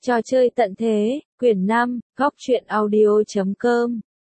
Trò chơi tận thế, quyển 5, góc truyện audio.com.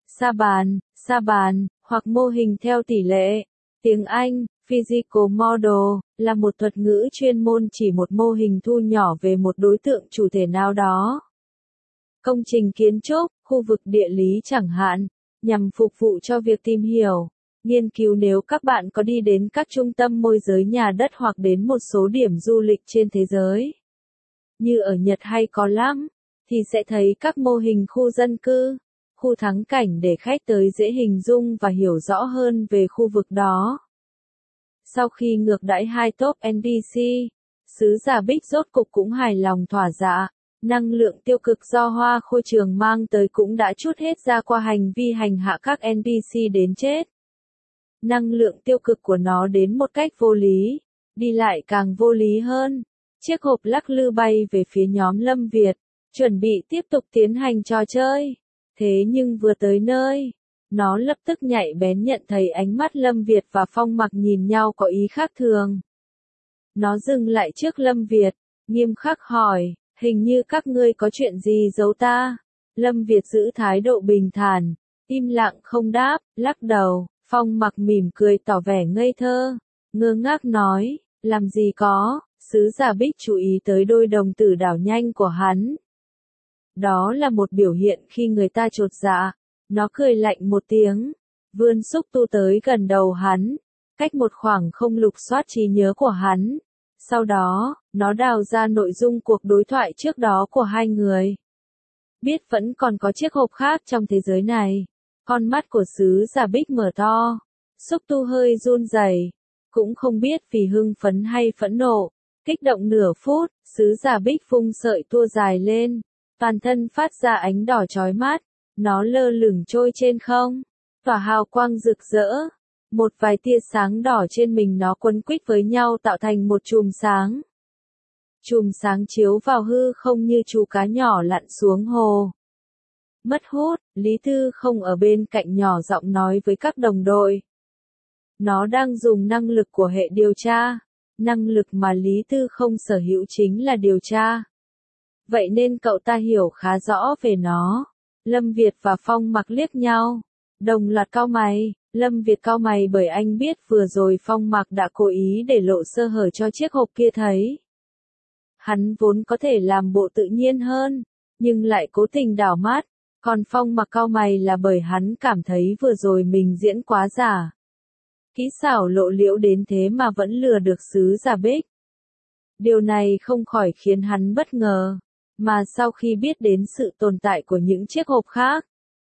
Sa bàn, hoặc mô hình theo tỷ lệ. Tiếng Anh, Physical Model, là một thuật ngữ chuyên môn chỉ một mô hình thu nhỏ về một đối tượng chủ thể nào đó. Công trình kiến trúc, khu vực địa lý chẳng hạn, nhằm phục vụ cho việc tìm hiểu, nghiên cứu. Nếu các bạn có đi đến các trung tâm môi giới nhà đất hoặc đến một số điểm du lịch trên thế giới, như ở Nhật hay có lắm, thì sẽ thấy các mô hình khu dân cư, khu thắng cảnh để khách tới dễ hình dung và hiểu rõ hơn về khu vực đó. Sau khi ngược đãi hai top NPC, sứ giả Bích rốt cục cũng hài lòng thỏa dạ. Năng lượng tiêu cực do Hoa Khôi Trường mang tới cũng đã trút hết ra qua hành vi hành hạ các NPC đến chết. Năng lượng tiêu cực của nó đến một cách vô lý, đi lại càng vô lý hơn. Chiếc hộp lắc lư bay về phía nhóm Lâm Việt, chuẩn bị tiếp tục tiến hành trò chơi. Thế nhưng vừa tới nơi, nó lập tức nhạy bén nhận thấy ánh mắt Lâm Việt và Phong Mặc nhìn nhau có ý khác thường. Nó dừng lại trước Lâm Việt, nghiêm khắc hỏi, hình như các ngươi có chuyện gì giấu ta? Lâm Việt giữ thái độ bình thản, im lặng không đáp, lắc đầu. Phong Mặc mỉm cười tỏ vẻ ngây thơ, ngơ ngác nói, làm gì có. Sứ giả Bích chú ý tới đôi đồng tử đảo nhanh của hắn. Đó là một biểu hiện khi người ta chột dạ. Nó cười lạnh một tiếng, vươn xúc tu tới gần đầu hắn, cách một khoảng không lục soát trí nhớ của hắn. Sau đó, nó đào ra nội dung cuộc đối thoại trước đó của hai người. Biết vẫn còn có chiếc hộp khác trong thế giới này. Con mắt của sứ giả Bích mở to, xúc tu hơi run rẩy, cũng không biết vì hưng phấn hay phẫn nộ. Kích động nửa phút, sứ giả Bích phung sợi tua dài lên, toàn thân phát ra ánh đỏ chói mắt, nó lơ lửng trôi trên không, tỏa hào quang rực rỡ. Một vài tia sáng đỏ trên mình nó quấn quýt với nhau tạo thành một chùm sáng. Chùm sáng chiếu vào hư không như chú cá nhỏ lặn xuống hồ. Mất hút, Lý Tư không ở bên cạnh nhỏ giọng nói với các đồng đội. Nó đang dùng năng lực của hệ điều tra. Năng lực mà Lý Tư không sở hữu chính là điều tra. Vậy nên cậu ta hiểu khá rõ về nó. Lâm Việt và Phong Mặc liếc nhau, đồng loạt cau mày. Lâm Việt cau mày bởi anh biết vừa rồi Phong Mặc đã cố ý để lộ sơ hở cho chiếc hộp kia thấy. Hắn vốn có thể làm bộ tự nhiên hơn, nhưng lại cố tình đảo mắt. Còn Phong Mặc cau mày là bởi hắn cảm thấy vừa rồi mình diễn quá giả. Kỹ xảo lộ liễu đến thế mà vẫn lừa được sứ giả Bích. Điều này không khỏi khiến hắn bất ngờ, mà sau khi biết đến sự tồn tại của những chiếc hộp khác,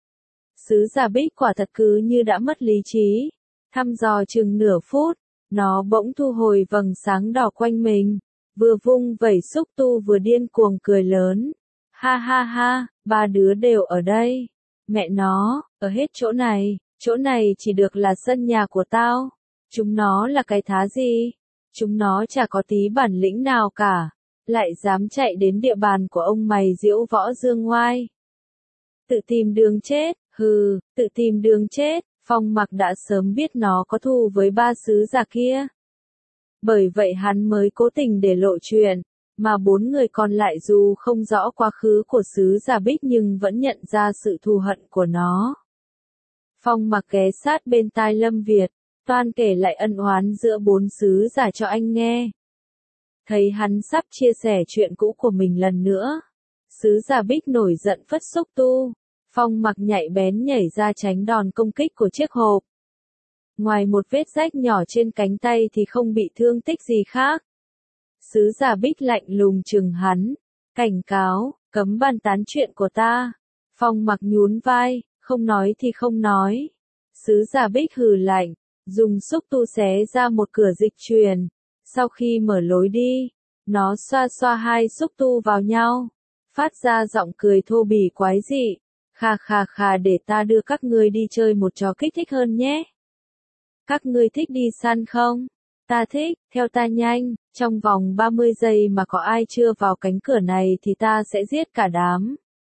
sứ giả Bích quả thật cứ như đã mất lý trí. Thăm dò chừng nửa phút, nó bỗng thu hồi vầng sáng đỏ quanh mình, vừa vung vẩy xúc tu vừa điên cuồng cười lớn. Ha ha ha, ba đứa đều ở đây. Mẹ nó, ở hết chỗ này chỉ được là sân nhà của tao. Chúng nó là cái thá gì? Chúng nó chả có tí bản lĩnh nào cả, lại dám chạy đến địa bàn của ông mày diễu võ dương ngoai. Tự tìm đường chết, tự tìm đường chết. Phong Mặc đã sớm biết nó có thù với ba sứ giả kia. Bởi vậy hắn mới cố tình để lộ chuyện, mà bốn người còn lại dù không rõ quá khứ của sứ giả Bích nhưng vẫn nhận ra sự thù hận của nó. Phong Mặc ghé sát bên tai Lâm Việt, toan kể lại ân oán giữa bốn sứ giả cho anh nghe. Thấy hắn sắp chia sẻ chuyện cũ của mình lần nữa, sứ giả Bích nổi giận phất xúc tu. Phong Mặc nhạy bén nhảy ra tránh đòn công kích của chiếc hộp. Ngoài một vết rách nhỏ trên cánh tay thì không bị thương tích gì khác. Sứ giả Bích lạnh lùng trừng hắn, cảnh cáo, cấm bàn tán chuyện của ta. Phong Mặc nhún vai, không nói thì không nói. Sứ giả Bích hừ lạnh, dùng xúc tu xé ra một cửa dịch truyền. Sau khi mở lối đi, nó xoa xoa hai xúc tu vào nhau, phát ra giọng cười thô bỉ quái dị. Khà để ta đưa các ngươi đi chơi một trò kích thích hơn nhé. Các ngươi thích đi săn không? Ta thích, theo ta nhanh, trong vòng 30 giây mà có ai chưa vào cánh cửa này thì ta sẽ giết cả đám.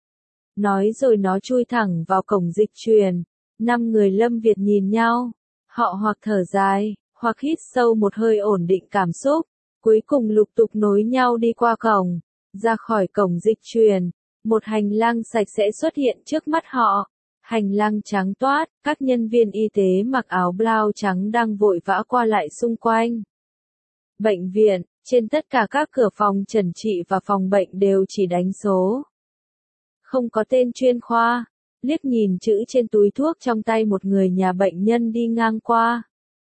Nói rồi nó chui thẳng vào cổng dịch truyền. 5 người Lâm Việt nhìn nhau, họ hoặc thở dài, hoặc hít sâu một hơi ổn định cảm xúc, cuối cùng lục tục nối nhau đi qua cổng. Ra khỏi cổng dịch chuyển, một hành lang sạch sẽ xuất hiện trước mắt họ. Hành lang trắng toát, các nhân viên y tế mặc áo blau trắng đang vội vã qua lại xung quanh. Bệnh viện, trên tất cả các cửa phòng chẩn trị và phòng bệnh đều chỉ đánh số. Không có tên chuyên khoa. Liếc nhìn chữ trên túi thuốc trong tay một người nhà bệnh nhân đi ngang qua.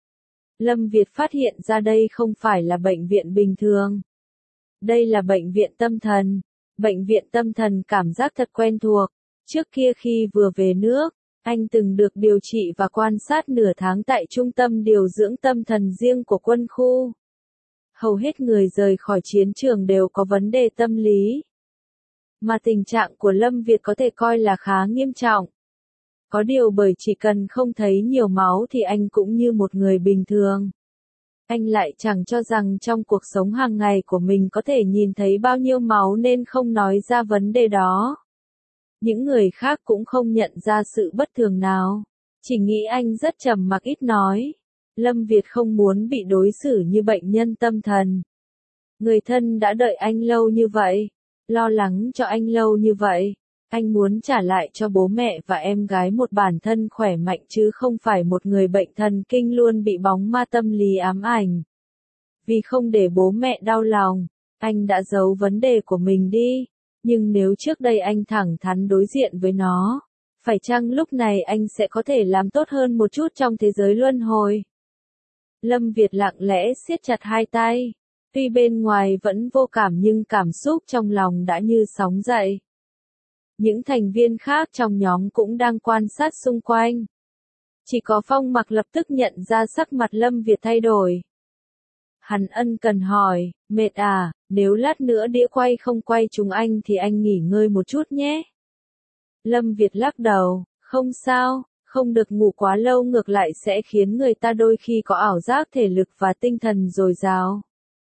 Lâm Việt phát hiện ra đây không phải là bệnh viện bình thường. Đây là bệnh viện tâm thần. Bệnh viện tâm thần cảm giác thật quen thuộc. Trước kia khi vừa về nước, anh từng được điều trị và quan sát nửa tháng tại trung tâm điều dưỡng tâm thần riêng của quân khu. Hầu hết người rời khỏi chiến trường đều có vấn đề tâm lý. Mà tình trạng của Lâm Việt có thể coi là khá nghiêm trọng. Có điều bởi chỉ cần không thấy nhiều máu thì anh cũng như một người bình thường. Anh lại chẳng cho rằng trong cuộc sống hàng ngày của mình có thể nhìn thấy bao nhiêu máu nên không nói ra vấn đề đó. Những người khác cũng không nhận ra sự bất thường nào. Chỉ nghĩ anh rất trầm mặc ít nói. Lâm Việt không muốn bị đối xử như bệnh nhân tâm thần. Người thân đã đợi anh lâu như vậy. Lo lắng cho anh lâu như vậy. Anh muốn trả lại cho bố mẹ và em gái một bản thân khỏe mạnh chứ không phải một người bệnh thần kinh luôn bị bóng ma tâm lý ám ảnh. Vì không để bố mẹ đau lòng, anh đã giấu vấn đề của mình đi. Nhưng nếu trước đây anh thẳng thắn đối diện với nó, phải chăng lúc này anh sẽ có thể làm tốt hơn một chút trong thế giới luân hồi? Lâm Việt lặng lẽ siết chặt hai tay. Tuy bên ngoài vẫn vô cảm nhưng cảm xúc trong lòng đã như sóng dậy. Những thành viên khác trong nhóm cũng đang quan sát xung quanh. Chỉ có Phong Mặc lập tức nhận ra sắc mặt Lâm Việt thay đổi. Hắn ân cần hỏi, mệt à, nếu lát nữa đĩa quay không quay chúng anh thì anh nghỉ ngơi một chút nhé. Lâm Việt lắc đầu, không sao, không được ngủ quá lâu ngược lại sẽ khiến người ta đôi khi có ảo giác thể lực và tinh thần dồi dào.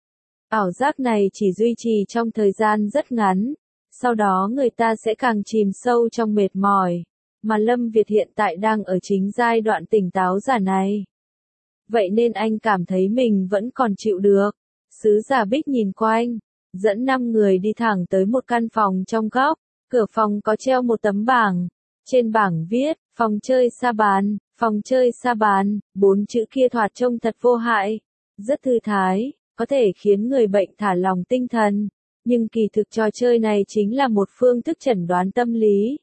Ảo giác này chỉ duy trì trong thời gian rất ngắn, sau đó người ta sẽ càng chìm sâu trong mệt mỏi, mà Lâm Việt hiện tại đang ở chính giai đoạn tỉnh táo giả này. Vậy nên anh cảm thấy mình vẫn còn chịu được. Sứ giả Bích nhìn quanh, dẫn 5 người đi thẳng tới một căn phòng trong góc, cửa phòng có treo một tấm bảng. Trên bảng viết, phòng chơi sa bàn, phòng chơi sa bàn, 4 chữ kia thoạt trông thật vô hại, rất thư thái, có thể khiến người bệnh thả lỏng tinh thần. Nhưng kỳ thực trò chơi này chính là một phương thức chẩn đoán tâm lý.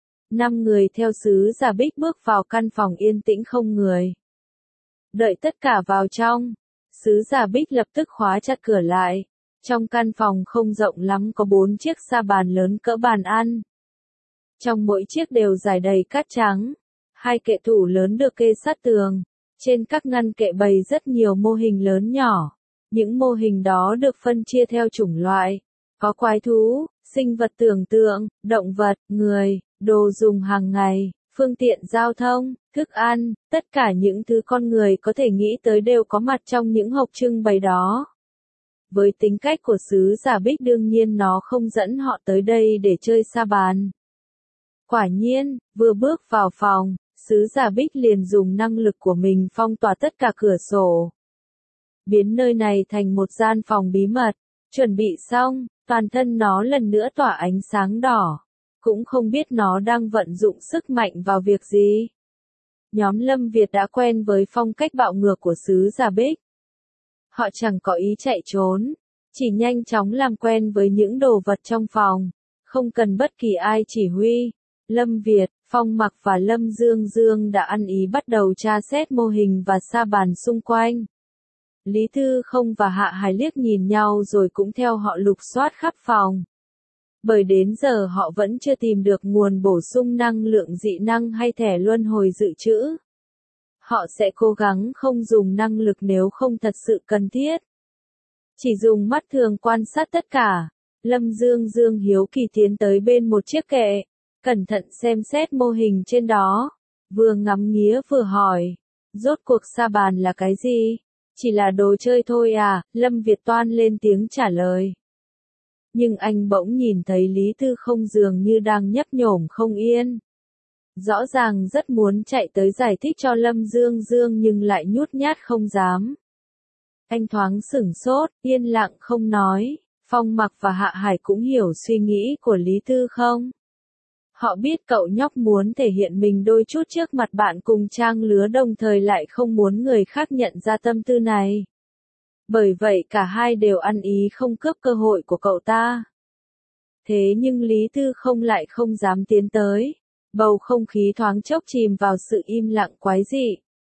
5 người theo sứ giả Bích bước vào căn phòng yên tĩnh không người. Đợi tất cả vào trong, sứ giả Bích lập tức khóa chặt cửa lại. Trong căn phòng không rộng lắm có 4 chiếc sa bàn lớn cỡ bàn ăn. Trong mỗi chiếc đều rải đầy cát trắng. 2 kệ tủ lớn được kê sát tường. Trên các ngăn kệ bày rất nhiều mô hình lớn nhỏ. Những mô hình đó được phân chia theo chủng loại. Có quái thú, sinh vật tưởng tượng, động vật, người, đồ dùng hàng ngày, phương tiện giao thông, thức ăn, tất cả những thứ con người có thể nghĩ tới đều có mặt trong những hộp trưng bày đó. Với tính cách của sứ giả Bích đương nhiên nó không dẫn họ tới đây để chơi sa bàn. Quả nhiên, vừa bước vào phòng, sứ giả Bích liền dùng năng lực của mình phong tỏa tất cả cửa sổ. Biến nơi này thành một gian phòng bí mật. Chuẩn bị xong, toàn thân nó lần nữa tỏa ánh sáng đỏ. Cũng không biết nó đang vận dụng sức mạnh vào việc gì. Nhóm Lâm Việt đã quen với phong cách bạo ngược của sứ giả Bích. Họ chẳng có ý chạy trốn, chỉ nhanh chóng làm quen với những đồ vật trong phòng, không cần bất kỳ ai chỉ huy. Lâm Việt, Phong Mặc và Lâm Dương Dương đã ăn ý bắt đầu tra xét mô hình và sa bàn xung quanh. Lý Thư Không và Hạ Hải liếc nhìn nhau rồi cũng theo họ lục soát khắp phòng. Bởi đến giờ họ vẫn chưa tìm được nguồn bổ sung năng lượng dị năng hay thẻ luân hồi dự trữ. Họ sẽ cố gắng không dùng năng lực nếu không thật sự cần thiết. Chỉ dùng mắt thường quan sát tất cả. Lâm Dương Dương hiếu kỳ tiến tới bên một chiếc kệ, cẩn thận xem xét mô hình trên đó, vừa ngắm nghía vừa hỏi, rốt cuộc sa bàn là cái gì? Chỉ là đồ chơi thôi à, Lâm Việt toan lên tiếng trả lời. Nhưng anh bỗng nhìn thấy Lý Tư Không dường như đang nhấp nhổm không yên. Rõ ràng rất muốn chạy tới giải thích cho Lâm Dương Dương nhưng lại nhút nhát không dám. Anh thoáng sửng sốt, yên lặng không nói. Phong Mặc và Hạ Hải cũng hiểu suy nghĩ của Lý Tư không? Họ biết cậu nhóc muốn thể hiện mình đôi chút trước mặt bạn cùng trang lứa, đồng thời lại không muốn người khác nhận ra tâm tư này. Bởi vậy cả hai đều ăn ý không cướp cơ hội của cậu ta. Thế nhưng Lý Tư lại không dám tiến tới. Bầu không khí thoáng chốc chìm vào sự im lặng quái dị.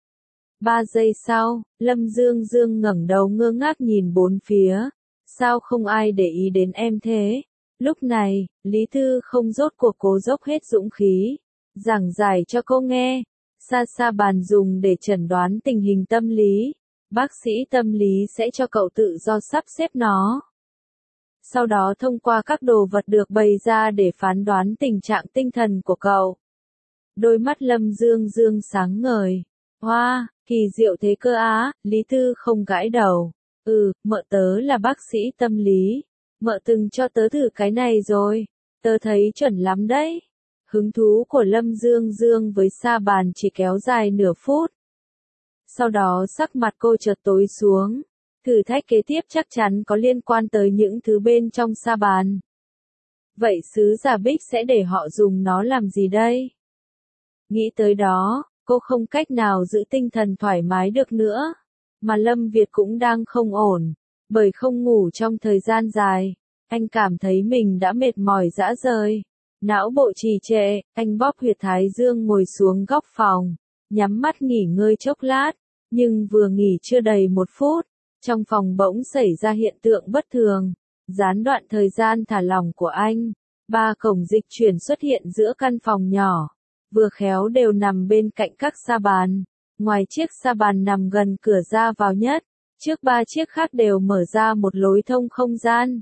3 giây sau, Lâm Dương Dương ngẩng đầu ngơ ngác nhìn bốn phía. Sao không ai để ý đến em thế? Lúc này, Lý Tư rốt cuộc cố dốc hết dũng khí, giảng giải cho cô nghe. Sa bàn dùng để chẩn đoán tình hình tâm lý. Bác sĩ tâm lý sẽ cho cậu tự do sắp xếp nó. Sau đó thông qua các đồ vật được bày ra để phán đoán tình trạng tinh thần của cậu. Đôi mắt Lâm Dương Dương sáng ngời. Hoa, kỳ diệu thế cơ á, Lý Tư không gãi đầu. Mợ tớ là bác sĩ tâm lý. Mợ từng cho tớ thử cái này rồi. Tớ thấy chuẩn lắm đấy. Hứng thú của Lâm Dương Dương với sa bàn chỉ kéo dài nửa phút. Sau đó sắc mặt cô chợt tối xuống. Thử thách kế tiếp chắc chắn có liên quan tới những thứ bên trong sa bàn. Vậy sứ giả Bích sẽ để họ dùng nó làm gì đây? Nghĩ tới đó, cô không cách nào giữ tinh thần thoải mái được nữa. Mà Lâm Việt cũng đang không ổn. Bởi không ngủ trong thời gian dài, anh cảm thấy mình đã mệt mỏi rã rời. Não bộ trì trệ, anh bóp huyệt thái dương ngồi xuống góc phòng, nhắm mắt nghỉ ngơi chốc lát. Nhưng vừa nghỉ chưa đầy 1 phút, trong phòng bỗng xảy ra hiện tượng bất thường, gián đoạn thời gian thả lỏng của anh. 3 cổng dịch chuyển xuất hiện giữa căn phòng nhỏ, vừa khéo đều nằm bên cạnh các sa bàn. Ngoài chiếc sa bàn nằm gần cửa ra vào nhất, trước 3 chiếc khác đều mở ra một lối thông không gian.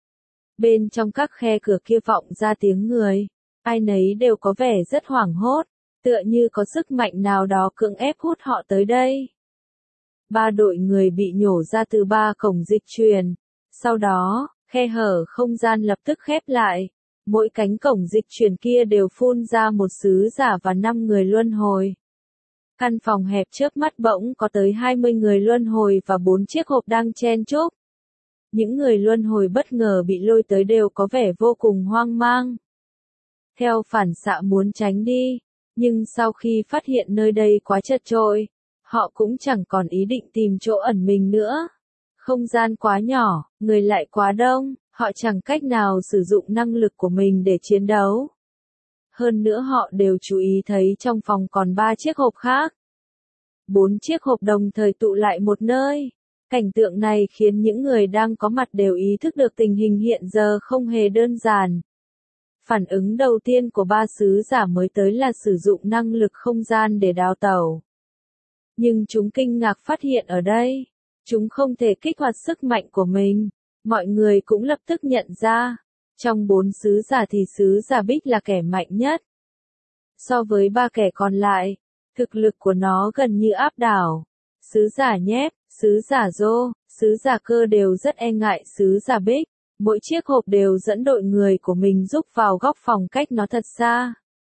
Bên trong các khe cửa kia vọng ra tiếng người, ai nấy đều có vẻ rất hoảng hốt, tựa như có sức mạnh nào đó cưỡng ép hút họ tới đây. 3 đội người bị nhổ ra từ 3 cổng dịch chuyển. Sau đó, khe hở không gian lập tức khép lại. Mỗi cánh cổng dịch chuyển kia đều phun ra một sứ giả và 5 người luân hồi. Căn phòng hẹp chớp mắt bỗng có tới 20 người luân hồi và 4 chiếc hộp đang chen chúc. Những người luân hồi bất ngờ bị lôi tới đều có vẻ vô cùng hoang mang. Theo phản xạ muốn tránh đi, nhưng sau khi phát hiện nơi đây quá chật chội, họ cũng chẳng còn ý định tìm chỗ ẩn mình nữa. Không gian quá nhỏ, người lại quá đông, họ chẳng cách nào sử dụng năng lực của mình để chiến đấu. Hơn nữa họ đều chú ý thấy trong phòng còn 3 chiếc hộp khác. 4 chiếc hộp đồng thời tụ lại một nơi. Cảnh tượng này khiến những người đang có mặt đều ý thức được tình hình hiện giờ không hề đơn giản. Phản ứng đầu tiên của 3 sứ giả mới tới là sử dụng năng lực không gian để đào tẩu. Nhưng chúng kinh ngạc phát hiện ở đây, chúng không thể kích hoạt sức mạnh của mình. Mọi người cũng lập tức nhận ra, trong 4 sứ giả thì sứ giả Bích là kẻ mạnh nhất. So với 3 kẻ còn lại, thực lực của nó gần như áp đảo. Sứ giả Nhép, sứ giả Dô, sứ giả Cơ đều rất e ngại sứ giả Bích. Mỗi chiếc hộp đều dẫn đội người của mình rúc vào góc phòng cách nó thật xa.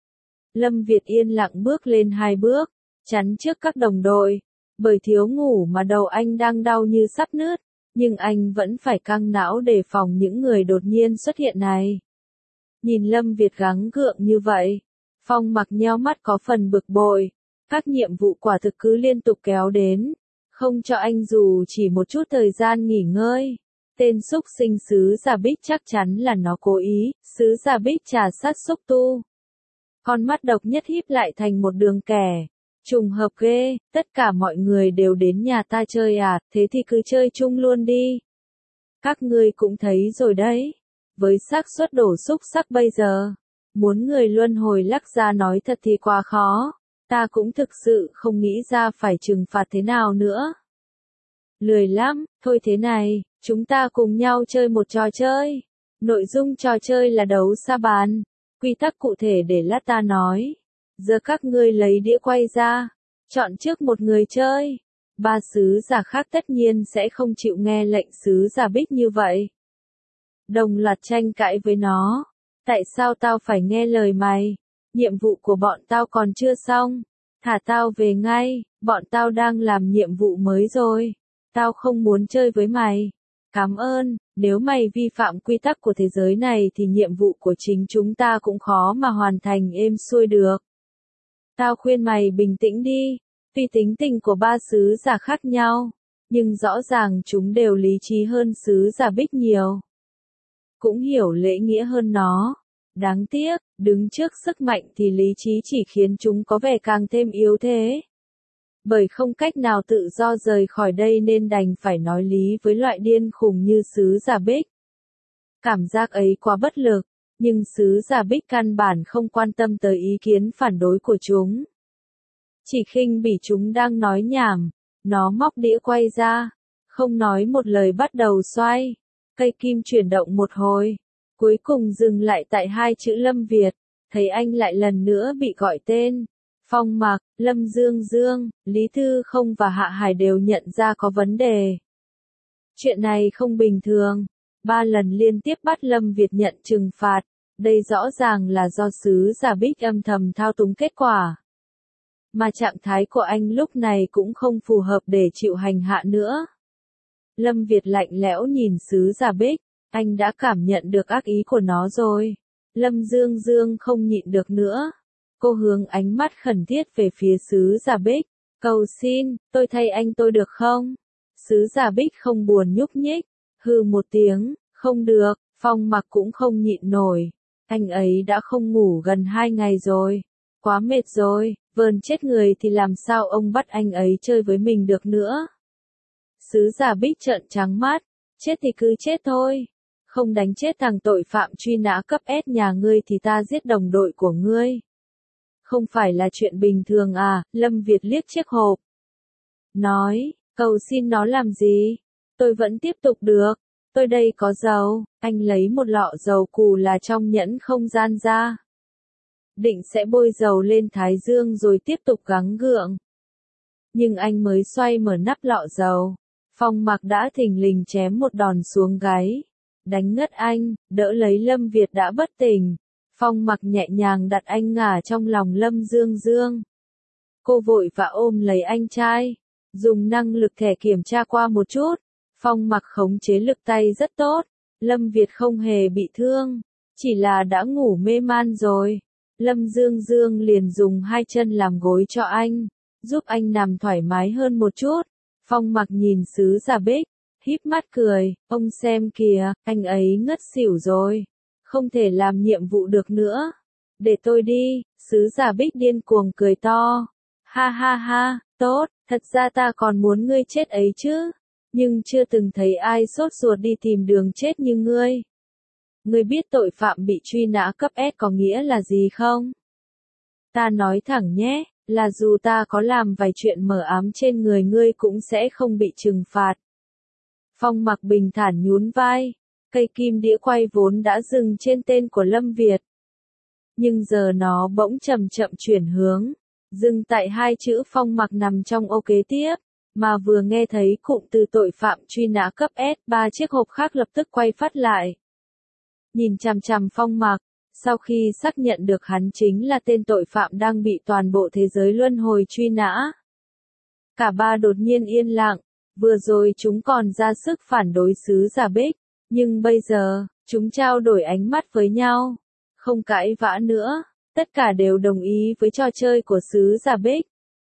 Lâm Việt yên lặng bước lên 2 bước, chắn trước các đồng đội. Bởi thiếu ngủ mà đầu anh đang đau như sắp nứt, nhưng anh vẫn phải căng não đề phòng những người đột nhiên xuất hiện này. Nhìn Lâm Việt gắng gượng như vậy, Phong Mặc nheo mắt có phần bực bội. Các nhiệm vụ quả thực cứ liên tục kéo đến, không cho anh dù chỉ một chút thời gian nghỉ ngơi. Tên xúc sinh sứ giả Bích chắc chắn là nó cố ý. Sứ giả Bích trà sát xúc tu. Con mắt độc nhất híp lại thành một đường kẻ. Trùng hợp ghê, tất cả mọi người đều đến nhà ta chơi à, thế thì cứ chơi chung luôn đi. Các ngươi cũng thấy rồi đấy. Với xác suất đổ xúc sắc bây giờ, muốn người luân hồi lắc ra nói thật thì quá khó. Ta cũng thực sự không nghĩ ra phải trừng phạt thế nào nữa. Lười lắm, thôi thế này, chúng ta cùng nhau chơi một trò chơi. Nội dung trò chơi là đấu sa bàn. Quy tắc cụ thể để lát ta nói. Giờ các ngươi lấy đĩa quay ra, chọn trước một người chơi. 3 sứ giả khác tất nhiên sẽ không chịu nghe lệnh sứ giả Bích như vậy. Đồng loạt tranh cãi với nó. Tại sao tao phải nghe lời mày? Nhiệm vụ của bọn tao còn chưa xong. Thả tao về ngay, bọn tao đang làm nhiệm vụ mới rồi. Tao không muốn chơi với mày. Cảm ơn, nếu mày vi phạm quy tắc của thế giới này thì nhiệm vụ của chính chúng ta cũng khó mà hoàn thành êm xuôi được. Tao khuyên mày bình tĩnh đi, tuy tính tình của ba sứ giả khác nhau, nhưng rõ ràng chúng đều lý trí hơn sứ giả Bích nhiều. Cũng hiểu lễ nghĩa hơn nó. Đáng tiếc, đứng trước sức mạnh thì lý trí chỉ khiến chúng có vẻ càng thêm yếu thế. Bởi không cách nào tự do rời khỏi đây nên đành phải nói lý với loại điên khùng như sứ giả Bích. Cảm giác ấy quá bất lực, nhưng sứ giả Bích căn bản không quan tâm tới ý kiến phản đối của chúng. Chỉ khinh bỉ chúng đang nói nhảm, nó móc đĩa quay ra, không nói một lời bắt đầu xoay. Cây kim chuyển động một hồi, cuối cùng dừng lại tại hai chữ Lâm Việt, thấy anh lại lần nữa bị gọi tên. Phong Mặc, Lâm Dương Dương, Lý Thư Không và Hạ Hải đều nhận ra có vấn đề. Chuyện này không bình thường, 3 lần liên tiếp bắt Lâm Việt nhận trừng phạt, đây rõ ràng là do sứ giả Bích âm thầm thao túng kết quả. Mà trạng thái của anh lúc này cũng không phù hợp để chịu hành hạ nữa. Lâm Việt lạnh lẽo nhìn sứ giả Bích, anh đã cảm nhận được ác ý của nó rồi. Lâm Dương Dương không nhịn được nữa. Cô hướng ánh mắt khẩn thiết về phía sứ giả Bích. Cầu xin, tôi thay anh tôi được không? Sứ giả Bích không buồn nhúc nhích. Hừ một tiếng, không được, Phong Mặc cũng không nhịn nổi. Anh ấy đã không ngủ gần 2 ngày rồi. Quá mệt rồi, vờn chết người thì làm sao ông bắt anh ấy chơi với mình được nữa? Sứ giả Bích trợn trắng mắt, chết thì cứ chết thôi. Không đánh chết thằng tội phạm truy nã cấp S nhà ngươi thì ta giết đồng đội của ngươi. Không phải là chuyện bình thường à, Lâm Việt liếc chiếc hộp. Nói, cầu xin nó làm gì? Tôi vẫn tiếp tục được. Tôi đây có dầu, anh lấy một lọ dầu cù là trong nhẫn không gian ra. Định sẽ bôi dầu lên thái dương rồi tiếp tục gắng gượng. Nhưng anh mới xoay mở nắp lọ dầu. Phong Mặc đã thình lình chém một đòn xuống gáy. Đánh ngất anh, đỡ lấy Lâm Việt đã bất tỉnh. Phong Mặc nhẹ nhàng đặt anh ngả trong lòng Lâm Dương Dương. Cô vội vã ôm lấy anh trai. Dùng năng lực thẻ kiểm tra qua một chút. Phong Mặc khống chế lực tay rất tốt. Lâm Việt không hề bị thương. Chỉ là đã ngủ mê man rồi. Lâm Dương Dương liền dùng 2 chân làm gối cho anh. Giúp anh nằm thoải mái hơn một chút. Phong Mặc nhìn sứ giả Bích. Híp mắt cười, ông xem kìa, anh ấy ngất xỉu rồi. Không thể làm nhiệm vụ được nữa. Để tôi đi, sứ giả Bích điên cuồng cười to. Ha ha ha, tốt, thật ra ta còn muốn ngươi chết ấy chứ. Nhưng chưa từng thấy ai sốt ruột đi tìm đường chết như ngươi. Ngươi biết tội phạm bị truy nã cấp S có nghĩa là gì không? Ta nói thẳng nhé, là dù ta có làm vài chuyện mờ ám trên người ngươi cũng sẽ không bị trừng phạt. Phong Mặc bình thản nhún vai, cây kim đĩa quay vốn đã dừng trên tên của Lâm Việt. Nhưng giờ nó bỗng chậm chậm chuyển hướng, dừng tại 2 chữ Phong Mặc nằm trong ô kế tiếp, mà vừa nghe thấy cụm từ tội phạm truy nã cấp S, 3 chiếc hộp khác lập tức quay phát lại. Nhìn chằm chằm Phong Mặc, sau khi xác nhận được hắn chính là tên tội phạm đang bị toàn bộ thế giới luân hồi truy nã. Cả ba đột nhiên yên lặng. Vừa rồi chúng còn ra sức phản đối sứ giả Bích, nhưng bây giờ, chúng trao đổi ánh mắt với nhau. Không cãi vã nữa, tất cả đều đồng ý với trò chơi của sứ giả Bích.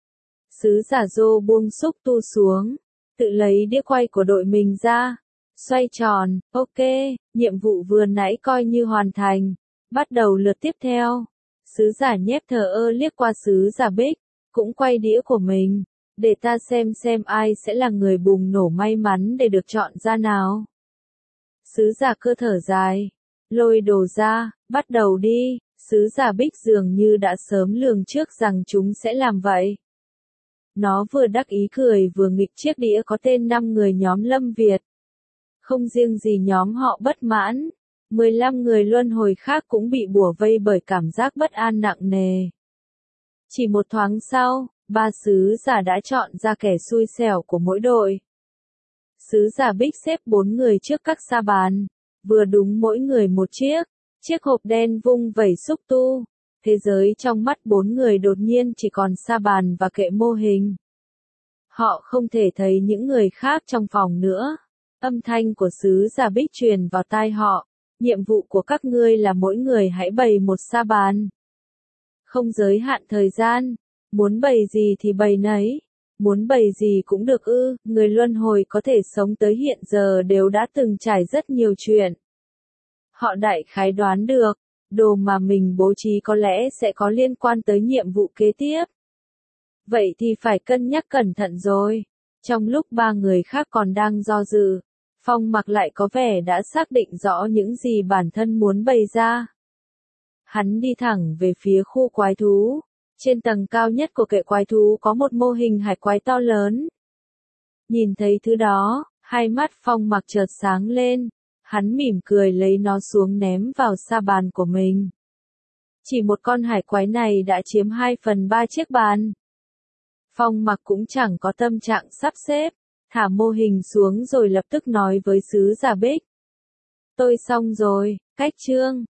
Sứ giả Dô buông xúc tu xuống, tự lấy đĩa quay của đội mình ra, xoay tròn, ok, nhiệm vụ vừa nãy coi như hoàn thành, bắt đầu lượt tiếp theo. Sứ giả nhép thờ ơ liếc qua sứ giả Bích, cũng quay đĩa của mình. Để ta xem ai sẽ là người bùng nổ may mắn để được chọn ra nào. Sứ giả Cơ thở dài, lôi đồ ra, bắt đầu đi. Sứ giả Bích dường như đã sớm lường trước rằng chúng sẽ làm vậy. Nó vừa đắc ý cười vừa nghịch chiếc đĩa có tên 5 người nhóm Lâm Việt. Không riêng gì nhóm họ bất mãn, 15 người luân hồi khác cũng bị bủa vây bởi cảm giác bất an nặng nề. Chỉ một thoáng sau, 3 sứ giả đã chọn ra kẻ xui xẻo của mỗi đội. Sứ giả Bích xếp 4 người trước các sa bàn, vừa đúng mỗi người một chiếc hộp đen vung vẩy xúc tu. Thế giới trong mắt 4 người đột nhiên chỉ còn sa bàn và kệ mô hình. Họ không thể thấy những người khác trong phòng nữa. Âm thanh của sứ giả Bích truyền vào tai họ. Nhiệm vụ của các ngươi là mỗi người hãy bày một sa bàn. Không giới hạn thời gian. Muốn bày gì thì bày nấy. Muốn bày gì cũng được ư. Người luân hồi có thể sống tới hiện giờ đều đã từng trải rất nhiều chuyện. Họ đại khái đoán được, đồ mà mình bố trí có lẽ sẽ có liên quan tới nhiệm vụ kế tiếp. Vậy thì phải cân nhắc cẩn thận rồi. Trong lúc ba người khác còn đang do dự, Phong Mặc lại có vẻ đã xác định rõ những gì bản thân muốn bày ra. Hắn đi thẳng về phía khu quái thú. Trên tầng cao nhất của kệ quái thú có một mô hình hải quái to lớn. Nhìn thấy thứ đó, hai mắt Phong Mặc chợt sáng lên. Hắn mỉm cười lấy nó xuống ném vào sa bàn của mình. Chỉ một con hải quái này đã chiếm 2/3 chiếc bàn. Phong Mặc cũng chẳng có tâm trạng sắp xếp, thả mô hình xuống rồi lập tức nói với sứ giả Bích. Tôi xong rồi, cách chương.